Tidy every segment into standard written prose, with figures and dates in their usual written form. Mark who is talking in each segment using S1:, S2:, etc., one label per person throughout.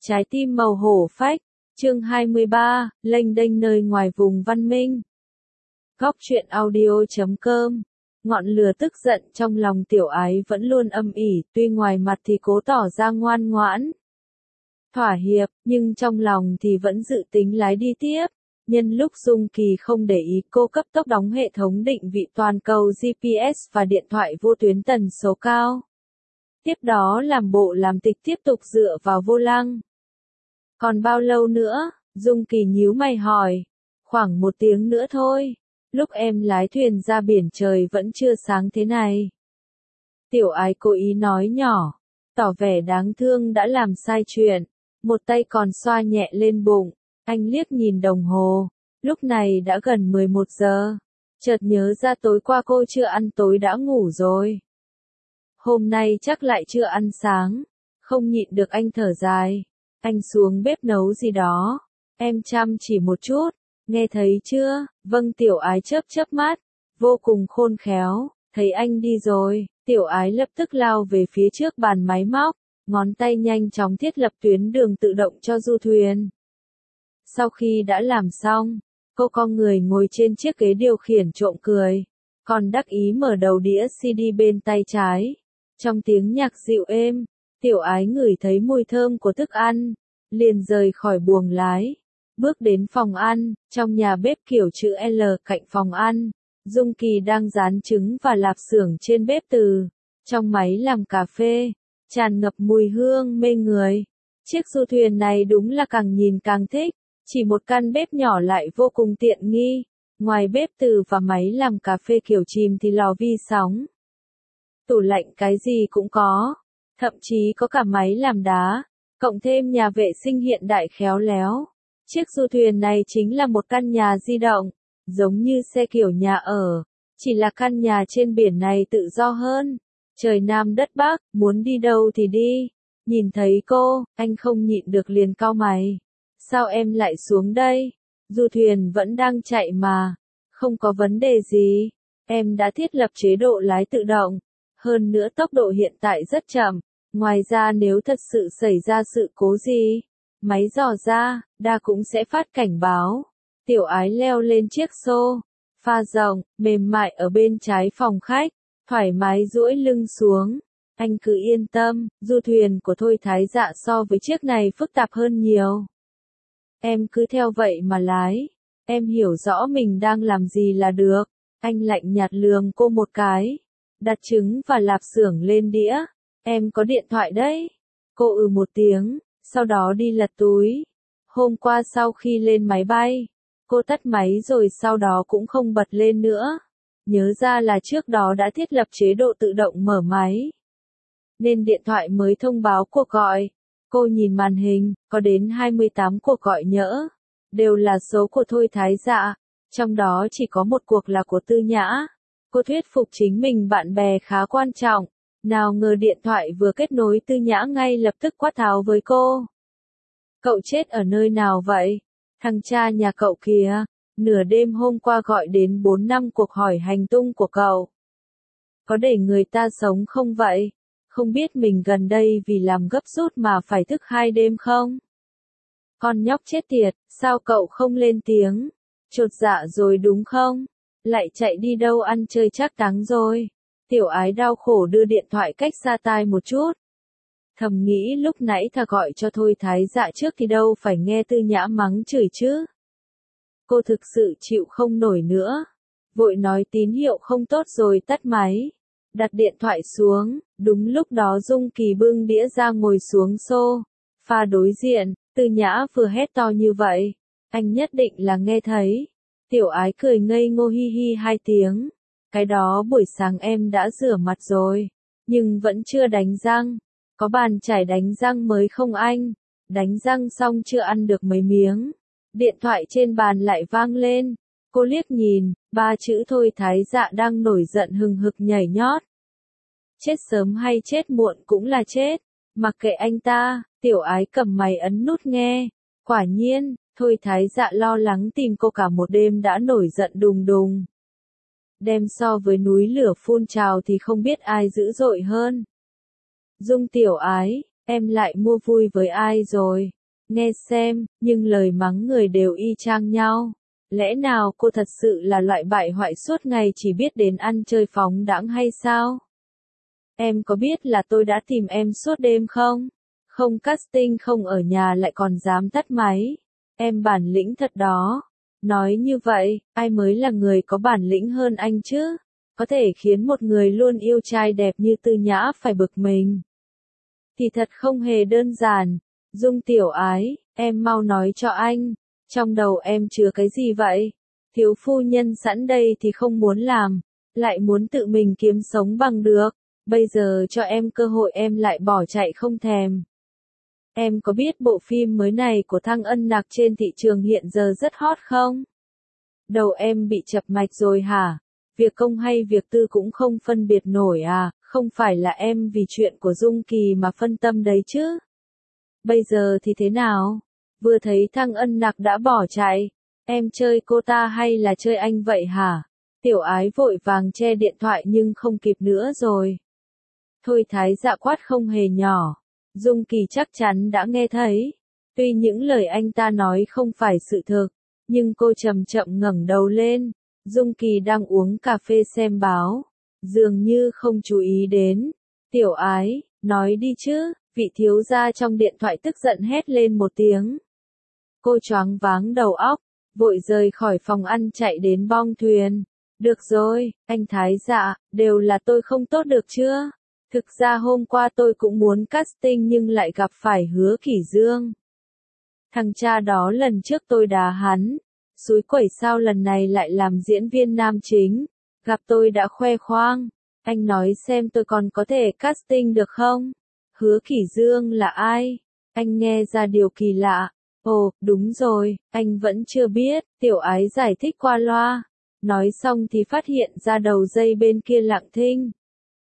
S1: Trái tim màu hổ phách, chương 23, lênh đênh nơi ngoài vùng văn minh. Góc truyện audio.com. Ngọn lửa tức giận trong lòng Tiểu Ái vẫn luôn âm ỉ, tuy ngoài mặt thì cố tỏ ra ngoan ngoãn, thỏa hiệp, nhưng trong lòng thì vẫn dự tính lái đi tiếp. Nhân lúc Dung Kỳ không để ý, cô cấp tốc đóng hệ thống định vị toàn cầu GPS và điện thoại vô tuyến tần số cao. Tiếp đó làm bộ làm tịch tiếp tục dựa vào vô lăng. Còn bao lâu nữa? Dung Kỳ nhíu mày hỏi. Khoảng 1 tiếng nữa thôi. Lúc em lái thuyền ra biển trời vẫn chưa sáng thế này. Tiểu Ái cố ý nói nhỏ, tỏ vẻ đáng thương đã làm sai chuyện. Một tay còn xoa nhẹ lên bụng. Anh liếc nhìn đồng hồ. Lúc này đã gần 11 giờ. Chợt nhớ ra tối qua cô chưa ăn tối đã ngủ rồi. Hôm nay chắc lại chưa ăn sáng. Không nhịn được anh thở dài. Anh xuống bếp nấu gì đó. Em chăm chỉ một chút. Nghe thấy chưa? Vâng, Tiểu Ái chớp mắt. Vô cùng khôn khéo. Thấy anh đi rồi. Tiểu Ái lập tức lao về phía trước bàn máy móc. Ngón tay nhanh chóng thiết lập tuyến đường tự động cho du thuyền. Sau khi đã làm xong, cô con người ngồi trên chiếc ghế điều khiển trộm cười. Còn đắc ý mở đầu đĩa CD bên tay trái. Trong tiếng nhạc dịu êm, Tiểu Ái ngửi thấy mùi thơm của thức ăn, liền rời khỏi buồng lái, bước đến phòng ăn. Trong nhà bếp kiểu chữ L cạnh phòng ăn, Dung Kỳ đang rán trứng và lạp xưởng trên bếp từ. Trong máy làm cà phê, tràn ngập mùi hương mê người. Chiếc du thuyền này đúng là càng nhìn càng thích, chỉ một căn bếp nhỏ lại vô cùng tiện nghi. Ngoài bếp từ và máy làm cà phê kiểu chìm thì lò vi sóng, tủ lạnh cái gì cũng có. Thậm chí có cả máy làm đá, cộng thêm nhà vệ sinh hiện đại khéo léo. Chiếc du thuyền này chính là một căn nhà di động, giống như xe kiểu nhà ở, chỉ là căn nhà trên biển này tự do hơn. Trời Nam đất Bắc, muốn đi đâu thì đi. Nhìn thấy cô, anh không nhịn được liền cau mày. Sao em lại xuống đây? Du thuyền vẫn đang chạy mà. Không có vấn đề gì. Em đã thiết lập chế độ lái tự động. Hơn nữa tốc độ hiện tại rất chậm. Ngoài ra nếu thật sự xảy ra sự cố gì, máy dò ra, đa cũng sẽ phát cảnh báo. Tiểu Ái leo lên chiếc sofa rộng, mềm mại ở bên trái phòng khách, thoải mái duỗi lưng xuống. Anh cứ yên tâm, du thuyền của Thôi Thái Dạ so với chiếc này phức tạp hơn nhiều. Em cứ theo vậy mà lái. Em hiểu rõ mình đang làm gì là được. Anh lạnh nhạt lườm cô một cái. Đặt trứng và lạp xưởng lên đĩa. Em có điện thoại đấy. Cô một tiếng, sau đó đi lật túi. Hôm qua sau khi lên máy bay, cô tắt máy rồi sau đó cũng không bật lên nữa. Nhớ ra là trước đó đã thiết lập chế độ tự động mở máy, nên điện thoại mới thông báo cuộc gọi. Cô nhìn màn hình, có đến 28 cuộc gọi nhỡ. Đều là số của Thôi Thái Dạ, trong đó chỉ có một cuộc là của Tư Nhã. Cô thuyết phục chính mình bạn bè khá quan trọng. Nào ngờ điện thoại vừa kết nối Tư Nhã ngay lập tức quát tháo với cô. Cậu chết ở nơi nào vậy? Thằng cha nhà cậu kìa, nửa đêm hôm qua gọi đến 4-5 cuộc hỏi hành tung của cậu. Có để người ta sống không vậy? Không biết mình gần đây vì làm gấp rút mà phải thức 2 đêm không? Con nhóc chết tiệt, sao cậu không lên tiếng? Chột dạ rồi đúng không? Lại chạy đi đâu ăn chơi chắc táng rồi. Tiểu Ái đau khổ đưa điện thoại cách xa tai một chút. Thầm nghĩ lúc nãy thà gọi cho Thôi Thái Dạ trước thì đâu phải nghe Tư Nhã mắng chửi chứ. Cô thực sự chịu không nổi nữa. Vội nói tín hiệu không tốt rồi tắt máy. Đặt điện thoại xuống, đúng lúc đó Dung Kỳ bưng đĩa ra ngồi xuống sofa đối diện. Tư Nhã vừa hét to như vậy, anh nhất định là nghe thấy. Tiểu Ái cười ngây ngô hi hi 2 tiếng. Cái đó buổi sáng em đã rửa mặt rồi, nhưng vẫn chưa đánh răng. Có bàn chải đánh răng mới không anh? Đánh răng xong chưa ăn được mấy miếng. Điện thoại trên bàn lại vang lên. Cô liếc nhìn, 3 chữ Thôi Thái Dạ đang nổi giận hừng hực nhảy nhót. Chết sớm hay chết muộn cũng là chết. Mặc kệ anh ta. Tiểu Ái cầm máy ấn nút nghe. Quả nhiên, Thôi Thái Dạ lo lắng tìm cô cả một đêm đã nổi giận đùng đùng. Đem so với núi lửa phun trào thì không biết ai dữ dội hơn. Dung Tiểu Ái, em lại mua vui với ai rồi? Nghe xem, nhưng lời mắng người đều y chang nhau. Lẽ nào cô thật sự là loại bại hoại suốt ngày chỉ biết đến ăn chơi phóng đãng hay sao? Em có biết là tôi đã tìm em suốt đêm không? Không casting không ở nhà lại còn dám tắt máy. Em bản lĩnh thật đó. Nói như vậy, ai mới là người có bản lĩnh hơn anh chứ? Có thể khiến một người luôn yêu trai đẹp như Tư Nhã phải bực mình. Thì thật không hề đơn giản. Dung tiểu ái, em mau nói cho anh. Trong đầu em chứa cái gì vậy? Thiếu phu nhân sẵn đây thì không muốn làm. Lại muốn tự mình kiếm sống bằng được. Bây giờ cho em cơ hội em lại bỏ chạy không thèm. Em có biết bộ phim mới này của Thăng Ân Nặc trên thị trường hiện giờ rất hot không? Đầu em bị chập mạch rồi hả? Việc công hay việc tư cũng không phân biệt nổi à? Không phải là em vì chuyện của Dung Kỳ mà phân tâm đấy chứ? Bây giờ thì thế nào? Vừa thấy Thăng Ân Nặc đã bỏ chạy. Em chơi cô ta hay là chơi anh vậy hả? Tiểu ái vội vàng che điện thoại nhưng không kịp nữa rồi. Thôi thái dạ quát không hề nhỏ. Dung Kỳ chắc chắn đã nghe thấy. Tuy những lời anh ta nói không phải sự thực, nhưng cô chậm chậm ngẩng đầu lên. Dung Kỳ đang uống cà phê xem báo. Dường như không chú ý đến. Tiểu ái, nói đi chứ, vị thiếu gia trong điện thoại tức giận hét lên một tiếng. Cô choáng váng đầu óc, vội rời khỏi phòng ăn chạy đến bong thuyền. Được rồi, anh thái dạ, đều là tôi không tốt được chưa? Thực ra hôm qua tôi cũng muốn casting nhưng lại gặp phải Hứa Kỷ Dương. Thằng cha đó lần trước tôi đá hắn. Xúi quẩy sao lần này lại làm diễn viên nam chính. Gặp tôi đã khoe khoang. Anh nói xem tôi còn có thể casting được không? Hứa Kỷ Dương là ai? Anh nghe ra điều kỳ lạ. Ồ, đúng rồi, anh vẫn chưa biết. Tiểu ái giải thích qua loa. Nói xong thì phát hiện ra đầu dây bên kia lặng thinh.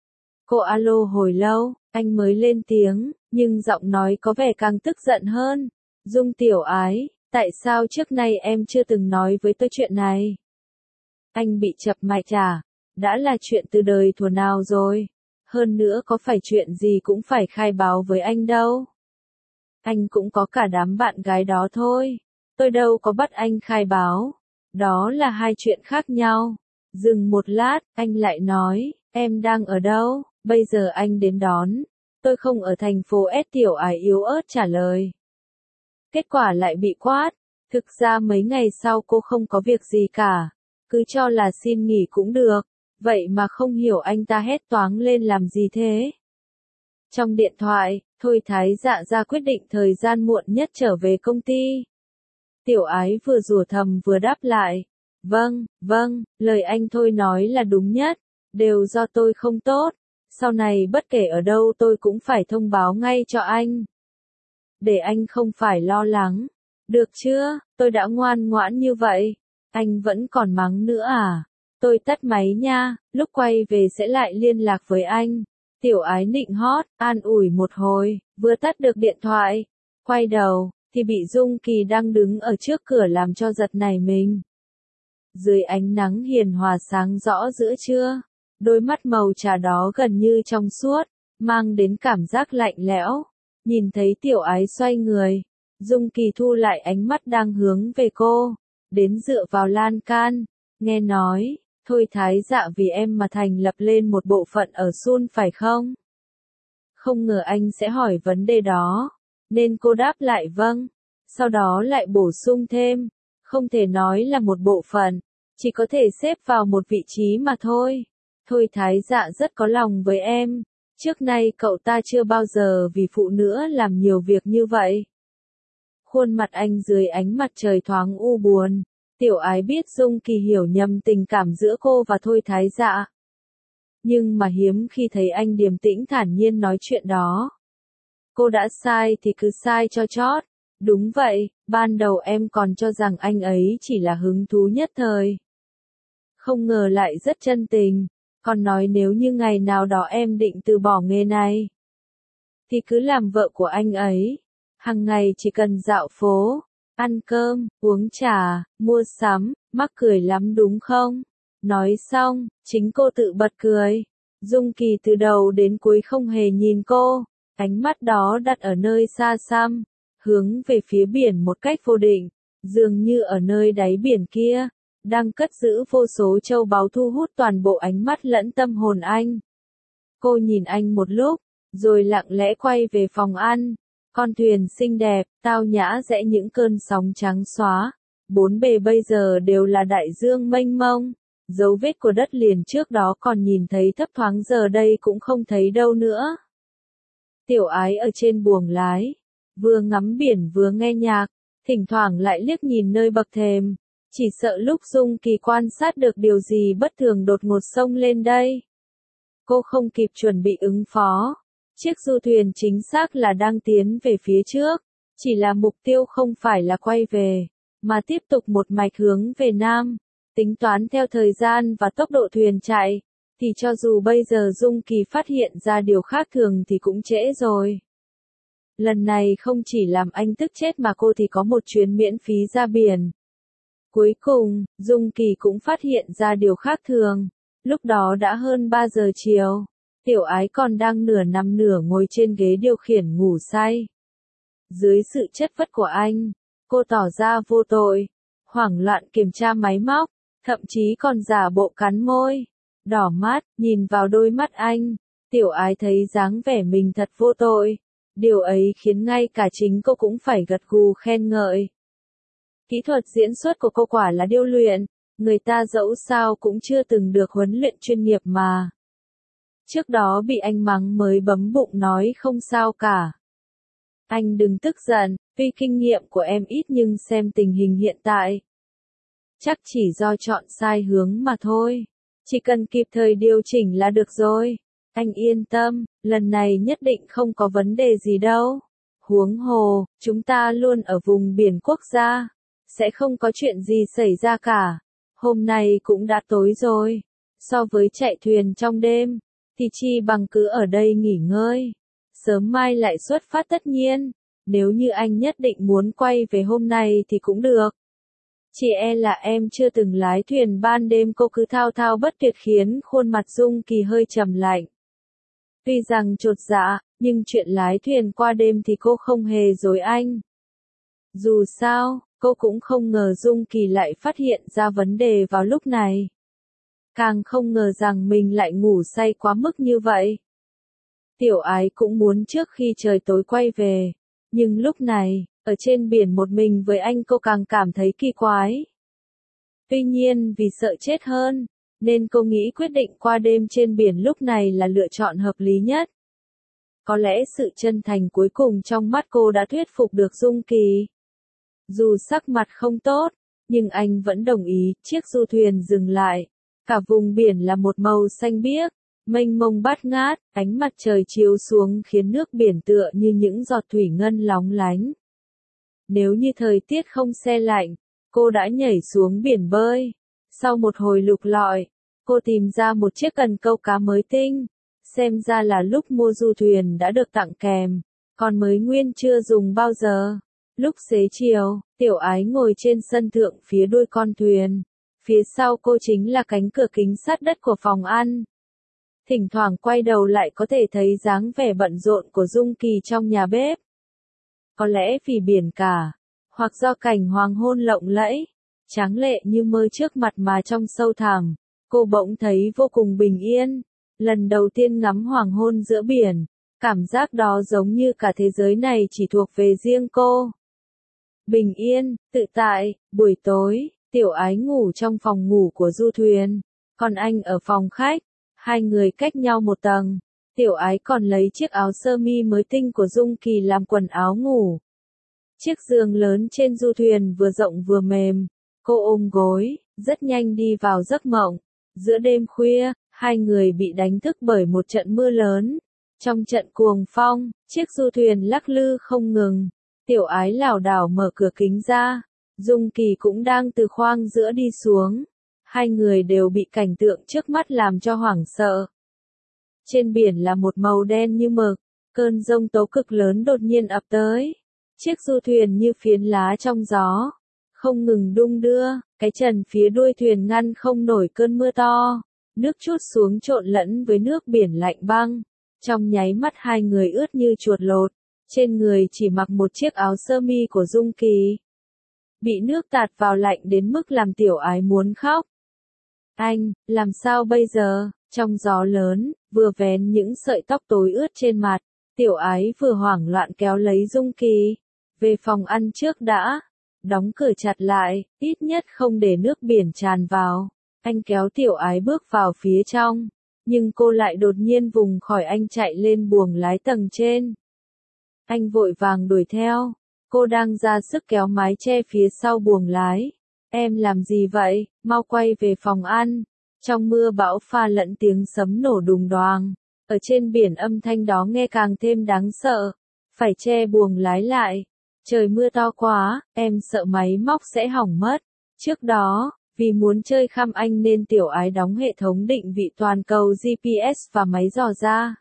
S1: Cô alo hồi lâu, anh mới lên tiếng, nhưng giọng nói có vẻ càng tức giận hơn. Dung tiểu ái, tại sao trước nay em chưa từng nói với tôi chuyện này? Anh bị chập mạch à? Đã là chuyện từ đời thuở nào rồi? Hơn nữa có phải chuyện gì cũng phải khai báo với anh đâu. Anh cũng có cả đám bạn gái đó thôi. Tôi đâu có bắt anh khai báo. Đó là hai chuyện khác nhau. Dừng một lát, anh lại nói, em đang ở đâu? Bây giờ anh đến đón. Tôi không ở thành phố S. Tiểu ái yếu ớt trả lời. Kết quả lại bị quát. Thực ra mấy ngày sau cô không có việc gì cả. Cứ cho là xin nghỉ cũng được. Vậy mà không hiểu anh ta hét toáng lên làm gì thế. Trong điện thoại, Thôi Thái Dạ ra quyết định thời gian muộn nhất trở về công ty. Tiểu ái vừa rủa thầm vừa đáp lại. Vâng, lời anh Thôi nói là đúng nhất. Đều do tôi không tốt. Sau này bất kể ở đâu tôi cũng phải thông báo ngay cho anh. Để anh không phải lo lắng. Được chưa, tôi đã ngoan ngoãn như vậy. Anh vẫn còn mắng nữa à? Tôi tắt máy nha, lúc quay về sẽ lại liên lạc với anh. Tiểu ái nịnh hót, an ủi một hồi, vừa tắt được điện thoại. Quay đầu, thì bị Dung Kỳ đang đứng ở trước cửa làm cho giật nảy mình. Dưới ánh nắng hiền hòa sáng rõ giữa trưa, đôi mắt màu trà đó gần như trong suốt, mang đến cảm giác lạnh lẽo. Nhìn thấy tiểu ái xoay người, Dung Kỳ thu lại ánh mắt đang hướng về cô, đến dựa vào lan can, nghe nói, Thôi Thái Dạ vì em mà thành lập lên một bộ phận ở Sun phải không? Không ngờ anh sẽ hỏi vấn đề đó, nên cô đáp lại vâng, sau đó lại bổ sung thêm, không thể nói là một bộ phận, chỉ có thể xếp vào một vị trí mà thôi. Thôi Thái Dạ rất có lòng với em, trước nay cậu ta chưa bao giờ vì phụ nữ làm nhiều việc như vậy. Khuôn mặt anh dưới ánh mặt trời thoáng u buồn. Tiểu ái biết Dung Kỳ hiểu nhầm tình cảm giữa cô và Thôi Thái Dạ. Nhưng mà hiếm khi thấy anh điềm tĩnh thản nhiên nói chuyện đó. Cô đã sai thì cứ sai cho chót. Đúng vậy, ban đầu em còn cho rằng anh ấy chỉ là hứng thú nhất thời. Không ngờ lại rất chân tình. Còn nói nếu như ngày nào đó em định từ bỏ nghề này, thì cứ làm vợ của anh ấy. Hằng ngày chỉ cần dạo phố, ăn cơm, uống trà, mua sắm, mắc cười lắm đúng không? Nói xong, chính cô tự bật cười. Dung Kỳ từ đầu đến cuối không hề nhìn cô. Ánh mắt đó đặt ở nơi xa xăm, hướng về phía biển một cách vô định, dường như ở nơi đáy biển kia, đang cất giữ vô số châu báu thu hút toàn bộ ánh mắt lẫn tâm hồn anh. Cô nhìn anh một lúc, rồi lặng lẽ quay về phòng ăn. Con thuyền xinh đẹp, tao nhã rẽ những cơn sóng trắng xóa. Bốn bề bây giờ đều là đại dương mênh mông. Dấu vết của đất liền trước đó còn nhìn thấy thấp thoáng giờ đây cũng không thấy đâu nữa. Tiểu Ái ở trên buồng lái, vừa ngắm biển vừa nghe nhạc, thỉnh thoảng lại liếc nhìn nơi bậc thềm, chỉ sợ lúc Dung Kỳ quan sát được điều gì bất thường đột ngột xông lên đây. Cô không kịp chuẩn bị ứng phó. Chiếc du thuyền chính xác là đang tiến về phía trước, chỉ là mục tiêu không phải là quay về, mà tiếp tục một mạch hướng về Nam. Tính toán theo thời gian và tốc độ thuyền chạy, thì cho dù bây giờ Dung Kỳ phát hiện ra điều khác thường thì cũng trễ rồi. Lần này không chỉ làm anh tức chết mà cô thì có một chuyến miễn phí ra biển. Cuối cùng, Dung Kỳ cũng phát hiện ra điều khác thường. Lúc đó đã hơn 3 giờ chiều. Tiểu Ái còn đang nửa nằm nửa ngồi trên ghế điều khiển ngủ say. Dưới sự chất vấn của anh, cô tỏ ra vô tội, hoảng loạn kiểm tra máy móc, thậm chí còn giả bộ cắn môi, đỏ mắt, nhìn vào đôi mắt anh. Tiểu Ái thấy dáng vẻ mình thật vô tội. Điều ấy khiến ngay cả chính cô cũng phải gật gù khen ngợi. Kỹ thuật diễn xuất của cô quả là điêu luyện, người ta dẫu sao cũng chưa từng được huấn luyện chuyên nghiệp mà. Trước đó bị anh mắng mới bấm bụng nói không sao cả. Anh đừng tức giận, vì kinh nghiệm của em ít nhưng xem tình hình hiện tại. Chắc chỉ do chọn sai hướng mà thôi. Chỉ cần kịp thời điều chỉnh là được rồi. Anh yên tâm, lần này nhất định không có vấn đề gì đâu. Huống hồ, chúng ta luôn ở vùng biển quốc gia. Sẽ không có chuyện gì xảy ra cả. Hôm nay cũng đã tối rồi. So với chạy thuyền trong đêm, thì chi bằng cứ ở đây nghỉ ngơi. Sớm mai lại xuất phát tất nhiên. Nếu như anh nhất định muốn quay về hôm nay thì cũng được. Chỉ e là em chưa từng lái thuyền ban đêm, cô cứ thao thao bất tuyệt khiến khuôn mặt Dung Kỳ hơi trầm lạnh. Tuy rằng chột dạ, nhưng chuyện lái thuyền qua đêm thì cô không hề dối anh. Dù sao, cô cũng không ngờ Dung Kỳ lại phát hiện ra vấn đề vào lúc này. Càng không ngờ rằng mình lại ngủ say quá mức như vậy. Tiểu Ái cũng muốn trước khi trời tối quay về. Nhưng lúc này, ở trên biển một mình với anh cô càng cảm thấy kỳ quái. Tuy nhiên vì sợ chết hơn, nên cô nghĩ quyết định qua đêm trên biển lúc này là lựa chọn hợp lý nhất. Có lẽ sự chân thành cuối cùng trong mắt cô đã thuyết phục được Dung Kỳ. Dù sắc mặt không tốt, nhưng anh vẫn đồng ý. Chiếc du thuyền dừng lại. Cả vùng biển là một màu xanh biếc, mênh mông bát ngát, ánh mặt trời chiếu xuống khiến nước biển tựa như những giọt thủy ngân lóng lánh. Nếu như thời tiết không se lạnh, cô đã nhảy xuống biển bơi. Sau một hồi lục lọi, cô tìm ra một chiếc cần câu cá mới tinh. Xem ra là lúc mua du thuyền đã được tặng kèm, còn mới nguyên chưa dùng bao giờ. Lúc xế chiều, Tiểu Ái ngồi trên sân thượng phía đuôi con thuyền. Phía sau cô chính là cánh cửa kính sát đất của phòng ăn. Thỉnh thoảng quay đầu lại có thể thấy dáng vẻ bận rộn của Dung Kỳ trong nhà bếp. Có lẽ vì biển cả, hoặc do cảnh hoàng hôn lộng lẫy, tráng lệ như mơ trước mặt mà trong sâu thẳm, cô bỗng thấy vô cùng bình yên. Lần đầu tiên ngắm hoàng hôn giữa biển, cảm giác đó giống như cả thế giới này chỉ thuộc về riêng cô. Bình yên, tự tại. Buổi tối, Tiểu Ái ngủ trong phòng ngủ của du thuyền, còn anh ở phòng khách, hai người cách nhau một tầng. Tiểu Ái còn lấy chiếc áo sơ mi mới tinh của Dung Kỳ làm quần áo ngủ. Chiếc giường lớn trên du thuyền vừa rộng vừa mềm, cô ôm gối, rất nhanh đi vào giấc mộng. Giữa đêm khuya, hai người bị đánh thức bởi một trận mưa lớn. Trong trận cuồng phong, chiếc du thuyền lắc lư không ngừng. Tiểu Ái lảo đảo mở cửa kính ra. Dung Kỳ cũng đang từ khoang giữa đi xuống. Hai người đều bị cảnh tượng trước mắt làm cho hoảng sợ. Trên biển là một màu đen như mực. Cơn giông tố cực lớn đột nhiên ập tới. Chiếc du thuyền như phiến lá trong gió, không ngừng đung đưa. Cái trần phía đuôi thuyền ngăn không nổi cơn mưa to. Nước trút xuống trộn lẫn với nước biển lạnh băng. Trong nháy mắt hai người ướt như chuột lột, trên người chỉ mặc một chiếc áo sơ mi của Dung Kỳ. Bị nước tạt vào lạnh đến mức làm tiểu ái muốn khóc. Anh, làm sao bây giờ? Trong gió lớn, vừa vén những sợi tóc tối ướt trên mặt, tiểu ái vừa hoảng loạn kéo lấy Dung Kỳ. Về phòng ăn trước đã. Đóng cửa chặt lại, ít nhất không để nước biển tràn vào. Anh kéo tiểu ái bước vào phía trong, nhưng cô lại đột nhiên vùng khỏi anh chạy lên buồng lái tầng trên. Anh vội vàng đuổi theo, cô đang ra sức kéo mái che phía sau buồng lái. Em làm gì vậy, mau quay về phòng ăn. Trong mưa bão pha lẫn tiếng sấm nổ đùng đoàng, ở trên biển âm thanh đó nghe càng thêm đáng sợ. Phải che buồng lái lại. Trời mưa to quá, em sợ máy móc sẽ hỏng mất. Trước đó, vì muốn chơi khăm anh nên tiểu ái đóng hệ thống định vị toàn cầu GPS và máy dò ra.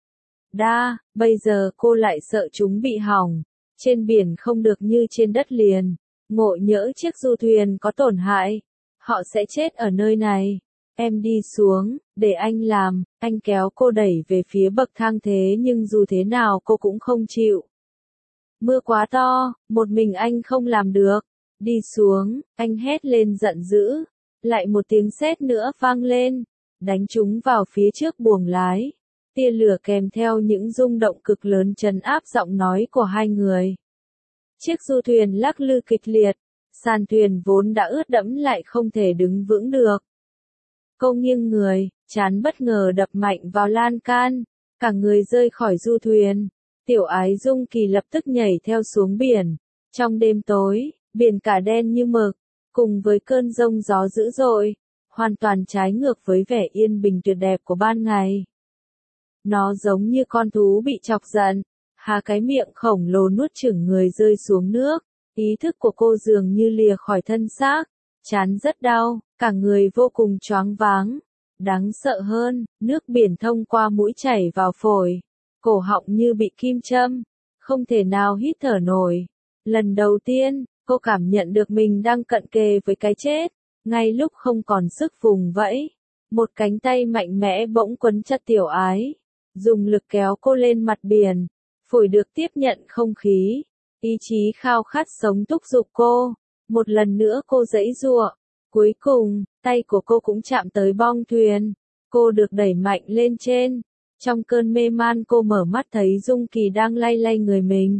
S1: Bây giờ cô lại sợ chúng bị hỏng. Trên biển không được như trên đất liền. Ngộ nhỡ chiếc du thuyền có tổn hại, họ sẽ chết ở nơi này. Em đi xuống, để anh làm. Anh kéo cô đẩy về phía bậc thang thế nhưng dù thế nào cô cũng không chịu. Mưa quá to, một mình anh không làm được. Đi xuống, anh hét lên giận dữ. Lại một tiếng sét nữa vang lên, đánh trúng vào phía trước buồng lái. Tia lửa kèm theo những rung động cực lớn trấn áp giọng nói của hai người. Chiếc du thuyền lắc lư kịch liệt, sàn thuyền vốn đã ướt đẫm lại không thể đứng vững được. Cô nghiêng người, trán bất ngờ đập mạnh vào lan can, cả người rơi khỏi du thuyền. Tiểu ái Dung Kỳ lập tức nhảy theo xuống biển. Trong đêm tối, biển cả đen như mực, cùng với cơn giông gió dữ dội, hoàn toàn trái ngược với vẻ yên bình tuyệt đẹp của ban ngày. Nó giống như con thú bị chọc giận, há cái miệng khổng lồ nuốt chửng người rơi xuống nước. Ý thức của cô dường như lìa khỏi thân xác, trán rất đau, cả người vô cùng choáng váng. Đáng sợ hơn, nước biển thông qua mũi chảy vào phổi, cổ họng như bị kim châm, không thể nào hít thở nổi. Lần đầu tiên, cô cảm nhận được mình đang cận kề với cái chết, ngay lúc không còn sức vùng vẫy. Một cánh tay mạnh mẽ bỗng quấn chặt tiểu ái, dùng lực kéo cô lên mặt biển. Phổi được tiếp nhận không khí, ý chí khao khát sống thúc giục cô. Một lần nữa cô giãy giụa. Cuối cùng, tay của cô cũng chạm tới bong thuyền. Cô được đẩy mạnh lên trên. Trong cơn mê man cô mở mắt thấy Dung Kỳ đang lay lay người mình.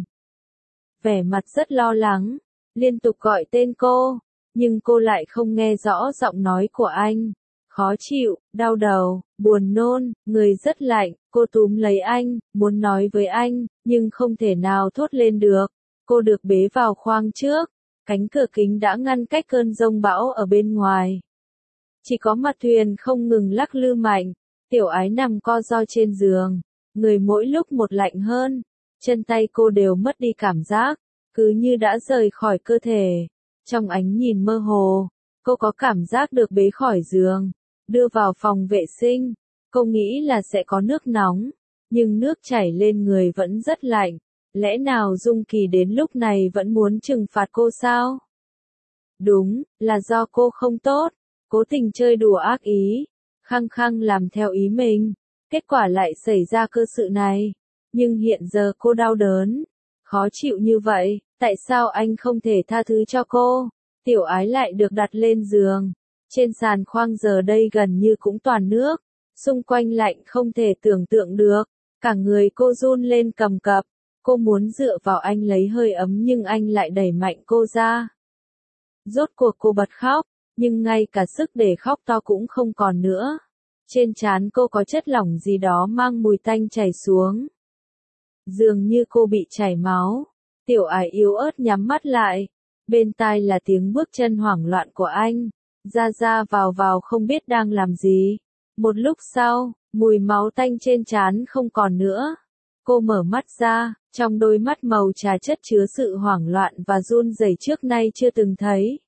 S1: Vẻ mặt rất lo lắng, liên tục gọi tên cô, nhưng cô lại không nghe rõ giọng nói của anh. Khó chịu, đau đầu, buồn nôn, người rất lạnh, cô túm lấy anh, muốn nói với anh, nhưng không thể nào thốt lên được. Cô được bế vào khoang trước, cánh cửa kính đã ngăn cách cơn giông bão ở bên ngoài. Chỉ có mặt thuyền không ngừng lắc lư mạnh, tiểu ái nằm co ro trên giường, người mỗi lúc một lạnh hơn, chân tay cô đều mất đi cảm giác, cứ như đã rời khỏi cơ thể. Trong ánh nhìn mơ hồ, cô có cảm giác được bế khỏi giường, đưa vào phòng vệ sinh. Cô nghĩ là sẽ có nước nóng, nhưng nước chảy lên người vẫn rất lạnh. Lẽ nào Dung Kỳ đến lúc này vẫn muốn trừng phạt cô sao? Đúng, là do cô không tốt, cố tình chơi đùa ác ý, khăng khăng làm theo ý mình. Kết quả lại xảy ra cơ sự này. Nhưng hiện giờ cô đau đớn, khó chịu như vậy, tại sao anh không thể tha thứ cho cô? Tiểu ái lại được đặt lên giường. Trên sàn khoang giờ đây gần như cũng toàn nước, xung quanh lạnh không thể tưởng tượng được. Cả người cô run lên cầm cập, cô muốn dựa vào anh lấy hơi ấm nhưng anh lại đẩy mạnh cô ra. Rốt cuộc cô bật khóc, nhưng ngay cả sức để khóc to cũng không còn nữa. Trên trán cô có chất lỏng gì đó mang mùi tanh chảy xuống. Dường như cô bị chảy máu. Tiểu ái yếu ớt nhắm mắt lại. Bên tai là tiếng bước chân hoảng loạn của anh. Ra ra vào vào không biết đang làm gì. Một lúc sau, mùi máu tanh trên trán không còn nữa. Cô mở mắt ra, trong đôi mắt màu trà chất chứa sự hoảng loạn và run rẩy trước nay chưa từng thấy.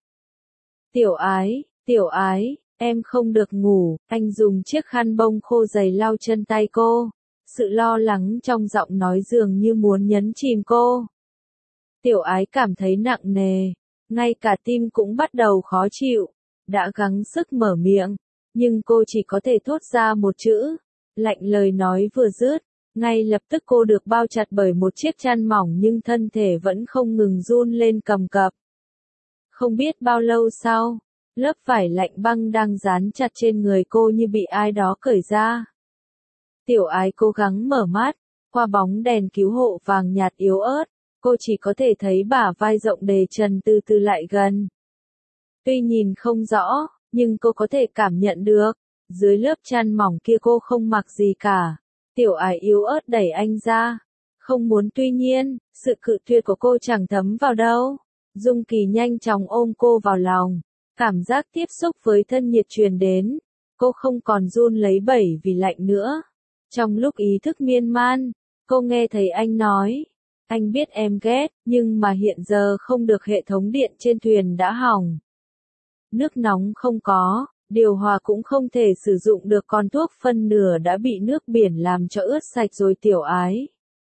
S1: Tiểu ái, em không được ngủ. Anh dùng chiếc khăn bông khô dày lau chân tay cô. Sự lo lắng trong giọng nói dường như muốn nhấn chìm cô. Tiểu ái cảm thấy nặng nề, ngay cả tim cũng bắt đầu khó chịu. Đã gắng sức mở miệng, nhưng cô chỉ có thể thốt ra một chữ. Lạnh lời nói vừa dứt, Ngay lập tức cô được bao chặt bởi một chiếc chăn mỏng nhưng thân thể vẫn không ngừng run lên cầm cập. Không biết bao lâu sau, lớp vải lạnh băng đang dán chặt trên người cô như bị ai đó cởi ra. Tiểu Ái cố gắng mở mắt, qua bóng đèn cứu hộ vàng nhạt yếu ớt, cô chỉ có thể thấy bả vai rộng đề trần từ từ lại gần. Tuy nhìn không rõ, nhưng cô có thể cảm nhận được, dưới lớp chăn mỏng kia cô không mặc gì cả. Tiểu Ái yếu ớt đẩy anh ra, không muốn, tuy nhiên, sự cự tuyệt của cô chẳng thấm vào đâu. Dung Kỳ nhanh chóng ôm cô vào lòng, cảm giác tiếp xúc với thân nhiệt truyền đến, cô không còn run lấy bẩy vì lạnh nữa. Trong lúc ý thức miên man, cô nghe thấy anh nói, anh biết em ghét, nhưng mà hiện giờ không được, hệ thống điện trên thuyền đã hỏng. Nước nóng không có, điều hòa cũng không thể sử dụng được, còn thuốc phân nửa đã bị nước biển làm cho ướt sạch rồi. Tiểu Ái.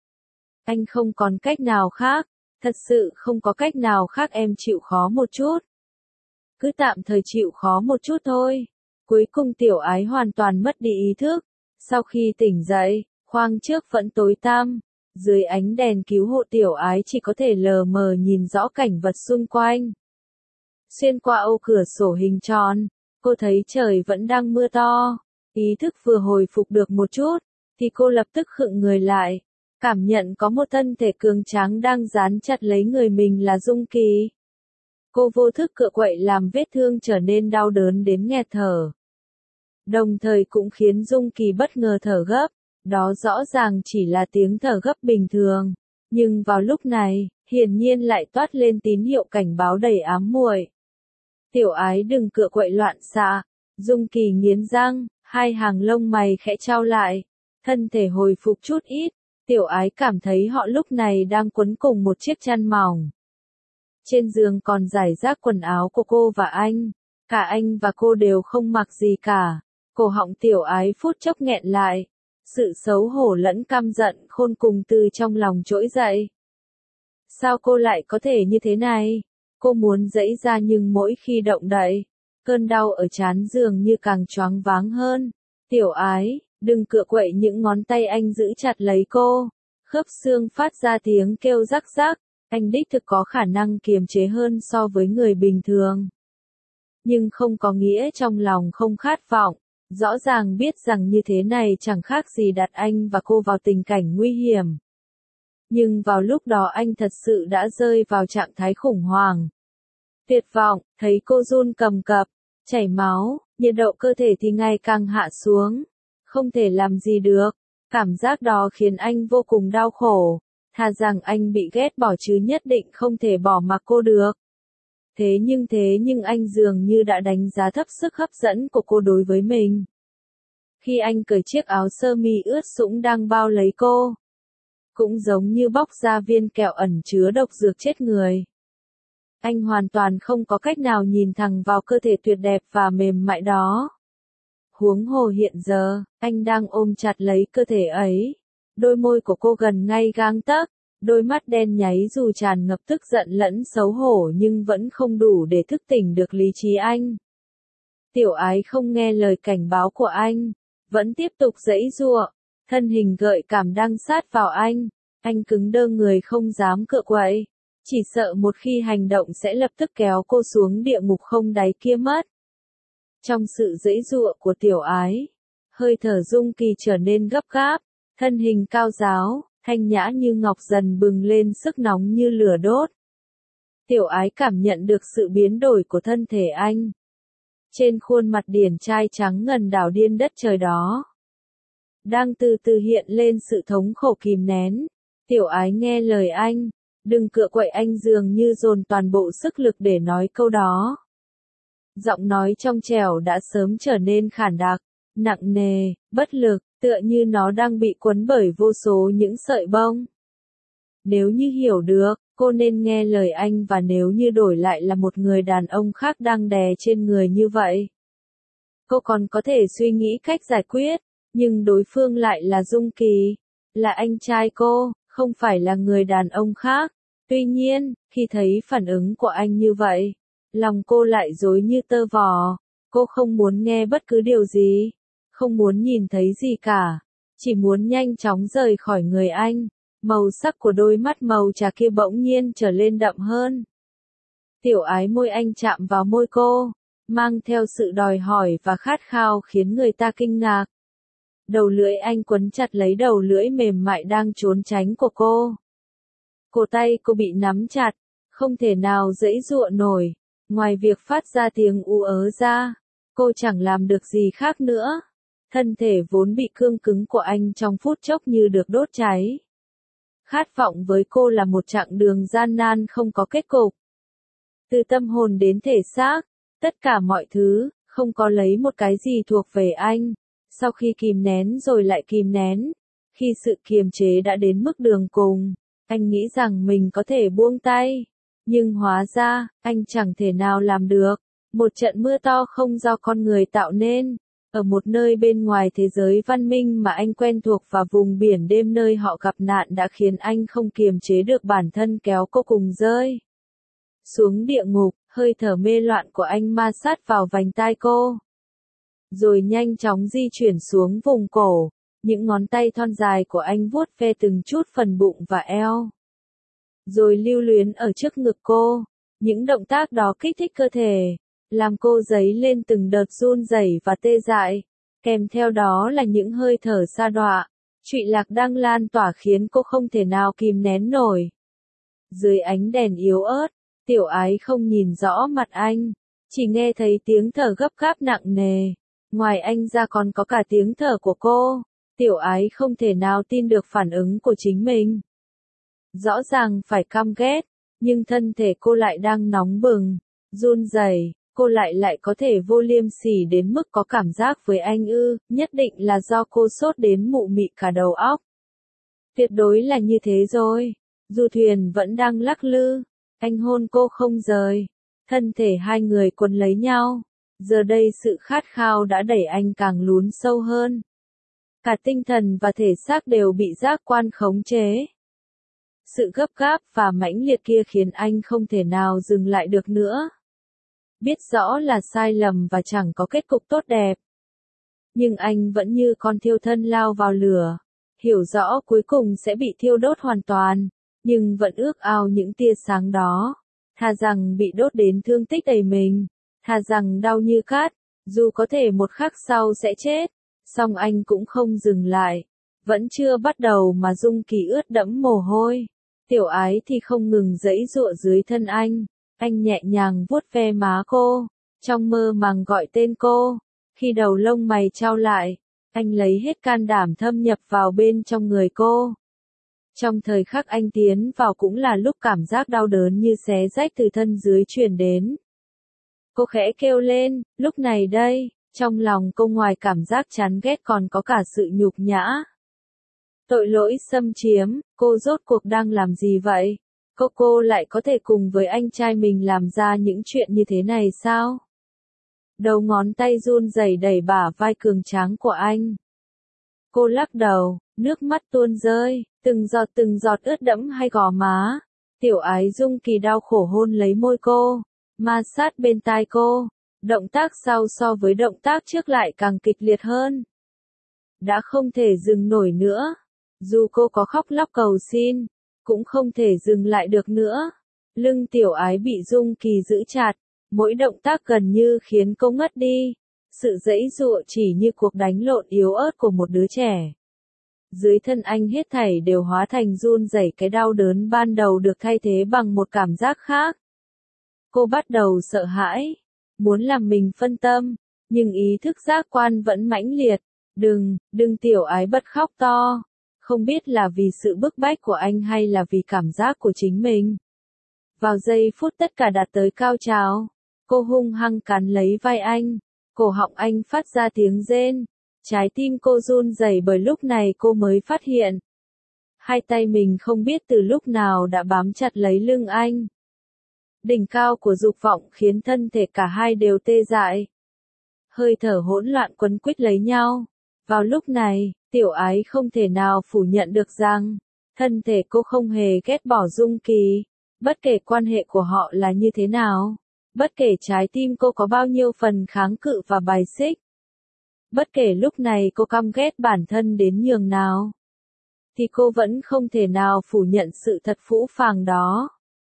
S1: Anh không còn cách nào khác, thật sự không có cách nào khác, em chịu khó một chút. Cứ tạm thời chịu khó một chút thôi. Cuối cùng Tiểu Ái hoàn toàn mất đi ý thức. Sau khi tỉnh dậy, khoang trước vẫn tối tăm. Dưới ánh đèn cứu hộ Tiểu Ái chỉ có thể lờ mờ nhìn rõ cảnh vật xung quanh. Xuyên qua ô cửa sổ hình tròn, cô thấy trời vẫn đang mưa to. Ý thức vừa hồi phục được một chút, thì cô lập tức khựng người lại. Cảm nhận có một thân thể cường tráng đang dán chặt lấy người mình là Dung Kỳ. Cô vô thức cựa quậy làm vết thương trở nên đau đớn đến nghẹt thở. Đồng thời cũng khiến Dung Kỳ bất ngờ thở gấp, đó rõ ràng chỉ là tiếng thở gấp bình thường. Nhưng vào lúc này, hiển nhiên lại toát lên tín hiệu cảnh báo đầy ám muội. Tiểu Ái đừng cựa quậy loạn xạ. Dung Kỳ nghiến răng, hai hàng lông mày khẽ chau lại. Thân thể hồi phục chút ít, Tiểu Ái cảm thấy họ lúc này đang quấn cùng một chiếc chăn mỏng. Trên giường còn rải rác quần áo của cô và anh. Cả anh và cô đều không mặc gì cả. Cổ họng Tiểu Ái phút chốc nghẹn lại. Sự xấu hổ lẫn căm giận khôn cùng từ trong lòng trỗi dậy. Sao cô lại có thể như thế này? Cô muốn giãy ra nhưng mỗi khi động đậy, cơn đau ở trán dường như càng choáng váng hơn. Tiểu Ái, đừng cựa quậy, những ngón tay anh giữ chặt lấy cô. Khớp xương phát ra tiếng kêu rắc rắc. Anh đích thực có khả năng kiềm chế hơn so với người bình thường. Nhưng không có nghĩa trong lòng không khát vọng. Rõ ràng biết rằng như thế này chẳng khác gì đặt anh và cô vào tình cảnh nguy hiểm. Nhưng vào lúc đó anh thật sự đã rơi vào trạng thái khủng hoảng. Tuyệt vọng, thấy cô run cầm cập, chảy máu, nhiệt độ cơ thể thì ngày càng hạ xuống. Không thể làm gì được. Cảm giác đó khiến anh vô cùng đau khổ. Thà rằng anh bị ghét bỏ chứ nhất định không thể bỏ mặc cô được. Thế nhưng anh dường như đã đánh giá thấp sức hấp dẫn của cô đối với mình. Khi anh cởi chiếc áo sơ mi ướt sũng đang bao lấy cô, cũng giống như bóc ra viên kẹo ẩn chứa độc dược chết người. Anh hoàn toàn không có cách nào nhìn thẳng vào cơ thể tuyệt đẹp và mềm mại đó. Huống hồ hiện giờ, anh đang ôm chặt lấy cơ thể ấy. Đôi môi của cô gần ngay gang tấc, đôi mắt đen nháy dù tràn ngập tức giận lẫn xấu hổ nhưng vẫn không đủ để thức tỉnh được lý trí anh. Tiểu Ái không nghe lời cảnh báo của anh, vẫn tiếp tục giãy giụa, thân hình gợi cảm đang sát vào anh cứng đơ người không dám cựa quậy, chỉ sợ một khi hành động sẽ lập tức kéo cô xuống địa ngục không đáy kia mất. Trong sự giãy giụa của Tiểu Ái, hơi thở Dung Kỳ trở nên gấp gáp, thân hình cao ráo, thanh nhã như ngọc dần bừng lên sức nóng như lửa đốt. Tiểu Ái cảm nhận được sự biến đổi của thân thể anh. Trên khuôn mặt điển trai trắng ngần đảo điên đất trời đó, đang từ từ hiện lên sự thống khổ kìm nén. Tiểu Ái nghe lời anh, đừng cựa quậy, anh dường như dồn toàn bộ sức lực để nói câu đó. Giọng nói trong trẻo đã sớm trở nên khản đặc, nặng nề, bất lực, tựa như nó đang bị quấn bởi vô số những sợi bông. Nếu như hiểu được, cô nên nghe lời anh, và nếu như đổi lại là một người đàn ông khác đang đè trên người như vậy, cô còn có thể suy nghĩ cách giải quyết, nhưng đối phương lại là Dung Kỳ, là anh trai cô, không phải là người đàn ông khác. Tuy nhiên, khi thấy phản ứng của anh như vậy, lòng cô lại rối như tơ vò. Cô không muốn nghe bất cứ điều gì, không muốn nhìn thấy gì cả. chỉ muốn nhanh chóng rời khỏi người anh. Màu sắc của đôi mắt màu trà kia bỗng nhiên trở lên đậm hơn. Tiểu ái môi anh chạm vào môi cô, mang theo sự đòi hỏi và khát khao khiến người ta kinh ngạc. Đầu lưỡi anh quấn chặt lấy đầu lưỡi mềm mại đang trốn tránh của cô. Cổ tay cô bị nắm chặt, không thể nào giãy giụa nổi, ngoài việc phát ra tiếng ú ớ ra, cô chẳng làm được gì khác nữa. Thân thể vốn bị cương cứng của anh trong phút chốc như được đốt cháy. Khát vọng với cô là một chặng đường gian nan không có kết cục. Từ tâm hồn đến thể xác, tất cả mọi thứ, không có lấy một cái gì thuộc về anh. Sau khi kìm nén rồi lại kìm nén, khi sự kiềm chế đã đến mức đường cùng, anh nghĩ rằng mình có thể buông tay. Nhưng hóa ra, anh chẳng thể nào làm được. Một trận mưa to không do con người tạo nên. Ở một nơi bên ngoài thế giới văn minh mà anh quen thuộc và vùng biển đêm nơi họ gặp nạn đã khiến anh không kiềm chế được bản thân kéo cô cùng rơi xuống địa ngục. Hơi thở mê loạn của anh ma sát vào vành tai cô, rồi nhanh chóng di chuyển xuống vùng cổ. Những ngón tay thon dài của anh vuốt ve từng chút phần bụng và eo, rồi lưu luyến ở trước ngực cô. Những động tác đó kích thích cơ thể, làm cô dấy lên từng đợt run rẩy và tê dại, kèm theo đó là những hơi thở sa đọa, trụy lạc đang lan tỏa khiến cô không thể nào kìm nén nổi. Dưới ánh đèn yếu ớt, tiểu ái không nhìn rõ mặt anh, chỉ nghe thấy tiếng thở gấp gáp nặng nề. Ngoài anh ra còn có cả tiếng thở của cô. Tiểu ái không thể nào tin được phản ứng của chính mình. Rõ ràng phải căm ghét, nhưng thân thể cô lại đang nóng bừng, run rẩy. Cô lại có thể vô liêm sỉ đến mức có cảm giác với anh ư? Nhất định là do cô sốt đến mụ mị cả đầu óc. Tuyệt đối là như thế rồi. Du thuyền vẫn đang lắc lư, anh hôn cô không rời. Thân thể hai người quấn lấy nhau. Giờ đây sự khát khao đã đẩy anh càng lún sâu hơn. Cả tinh thần và thể xác đều bị giác quan khống chế. Sự gấp gáp và mãnh liệt kia khiến anh không thể nào dừng lại được nữa. Biết rõ là sai lầm và chẳng có kết cục tốt đẹp. Nhưng anh vẫn như con thiêu thân lao vào lửa. Hiểu rõ cuối cùng sẽ bị thiêu đốt hoàn toàn, nhưng vẫn ước ao những tia sáng đó. Thà rằng bị đốt đến thương tích đầy mình. Thà rằng đau như cát, dù có thể một khắc sau sẽ chết. Song anh cũng không dừng lại. Vẫn chưa bắt đầu mà Dung Kỳ ướt đẫm mồ hôi. Tiểu ái thì không ngừng giãy giụa dưới thân anh. Anh nhẹ nhàng vuốt ve má cô, trong mơ màng gọi tên cô. Khi đầu lông mày chau lại, anh lấy hết can đảm thâm nhập vào bên trong người cô. Trong thời khắc anh tiến vào cũng là lúc cảm giác đau đớn như xé rách từ thân dưới truyền đến. Cô khẽ kêu lên, lúc này đây, trong lòng cô ngoài cảm giác chán ghét còn có cả sự nhục nhã. Tội lỗi xâm chiếm, cô rốt cuộc đang làm gì vậy? Cô lại có thể cùng với anh trai mình làm ra những chuyện như thế này sao? Đầu ngón tay run rẩy đẩy bả vai cường tráng của anh. Cô lắc đầu, nước mắt tuôn rơi, từng giọt ướt đẫm hai gò má. Tiểu ái Dung Kỳ đau khổ hôn lấy môi cô, ma sát bên tai cô. Động tác sau so với động tác trước lại càng kịch liệt hơn. Đã không thể dừng nổi nữa. Dù cô có khóc lóc cầu xin, cũng không thể dừng lại được nữa. Lưng tiểu ái bị Dung Kỳ giữ chặt, mỗi động tác gần như khiến cô ngất đi. Sự giãy giụa chỉ như cuộc đánh lộn yếu ớt của một đứa trẻ. Dưới thân anh hết thảy đều hóa thành run rẩy, cái đau đớn ban đầu được thay thế bằng một cảm giác khác. Cô bắt đầu sợ hãi, muốn làm mình phân tâm, nhưng ý thức giác quan vẫn mãnh liệt. Đừng tiểu ái bật khóc to. Không biết là vì sự bức bách của anh hay là vì cảm giác của chính mình. Vào giây phút tất cả đạt tới cao trào, cô hung hăng cắn lấy vai anh, cổ họng anh phát ra tiếng rên. Trái tim cô run rẩy bởi lúc này cô mới phát hiện. Hai tay mình không biết từ lúc nào đã bám chặt lấy lưng anh. Đỉnh cao của dục vọng khiến thân thể cả hai đều tê dại. Hơi thở hỗn loạn quấn quýt lấy nhau. Vào lúc này, tiểu ái không thể nào phủ nhận được rằng, thân thể cô không hề ghét bỏ Dung Kỳ, bất kể quan hệ của họ là như thế nào, bất kể trái tim cô có bao nhiêu phần kháng cự và bài xích. Bất kể lúc này cô căm ghét bản thân đến nhường nào, thì cô vẫn không thể nào phủ nhận sự thật phũ phàng đó.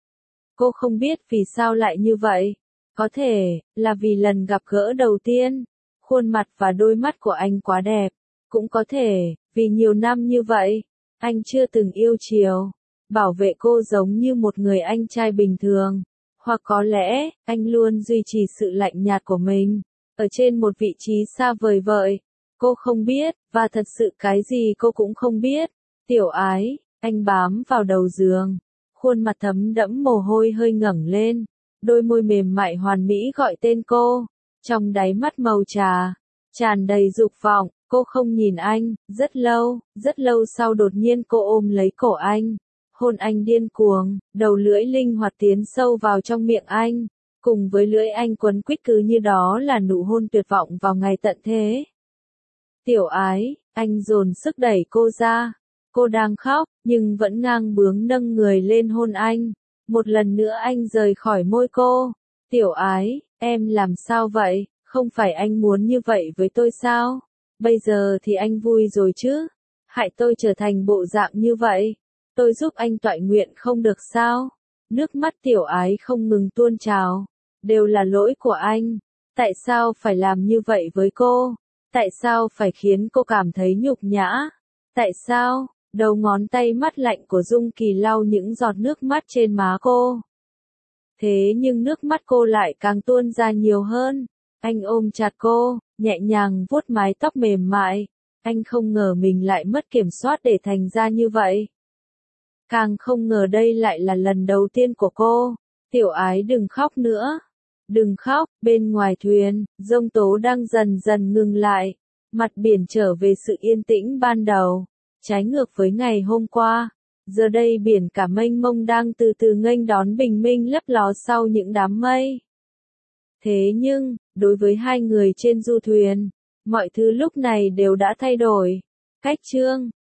S1: Cô không biết vì sao lại như vậy. Có thể là vì lần gặp gỡ đầu tiên, khuôn mặt và đôi mắt của anh quá đẹp. Cũng có thể vì nhiều năm như vậy, anh chưa từng yêu chiều, bảo vệ cô giống như một người anh trai bình thường. Hoặc có lẽ, anh luôn duy trì sự lạnh nhạt của mình, ở trên một vị trí xa vời vợi. Cô không biết, và thật sự cái gì cô cũng không biết. Tiểu Ái, anh bám vào đầu giường, khuôn mặt thấm đẫm mồ hôi hơi ngẩng lên, đôi môi mềm mại hoàn mỹ gọi tên cô, trong đáy mắt màu trà, tràn đầy dục vọng. Cô không nhìn anh, rất lâu sau đột nhiên cô ôm lấy cổ anh, hôn anh điên cuồng, đầu lưỡi linh hoạt tiến sâu vào trong miệng anh, cùng với lưỡi anh quấn quýt cứ như đó là nụ hôn tuyệt vọng vào ngày tận thế. Tiểu Ái, anh dồn sức đẩy cô ra, cô đang khóc, nhưng vẫn ngang bướng nâng người lên hôn anh. Một lần nữa anh rời khỏi môi cô. Tiểu Ái, em làm sao vậy, không phải anh muốn như vậy với tôi sao? Bây giờ thì anh vui rồi chứ? Hại tôi trở thành bộ dạng như vậy. Tôi giúp anh toại nguyện không được sao? Nước mắt Tiểu Ái không ngừng tuôn trào. Đều là lỗi của anh. Tại sao phải làm như vậy với cô? Tại sao phải khiến cô cảm thấy nhục nhã? Tại sao? Đầu ngón tay mát lạnh của Dung Kỳ lau những giọt nước mắt trên má cô. Thế nhưng nước mắt cô lại càng tuôn ra nhiều hơn. Anh ôm chặt cô, nhẹ nhàng vuốt mái tóc mềm mại. Anh không ngờ mình lại mất kiểm soát để thành ra như vậy. Càng không ngờ đây lại là lần đầu tiên của cô. Tiểu Ái đừng khóc nữa. Đừng khóc, bên ngoài thuyền, giông tố đang dần dần ngừng lại. Mặt biển trở về sự yên tĩnh ban đầu. Trái ngược với ngày hôm qua. Giờ đây biển cả mênh mông đang từ từ nghênh đón bình minh lấp ló sau những đám mây. Thế nhưng, đối với hai người trên du thuyền, mọi thứ lúc này đều đã thay đổi. Cách chương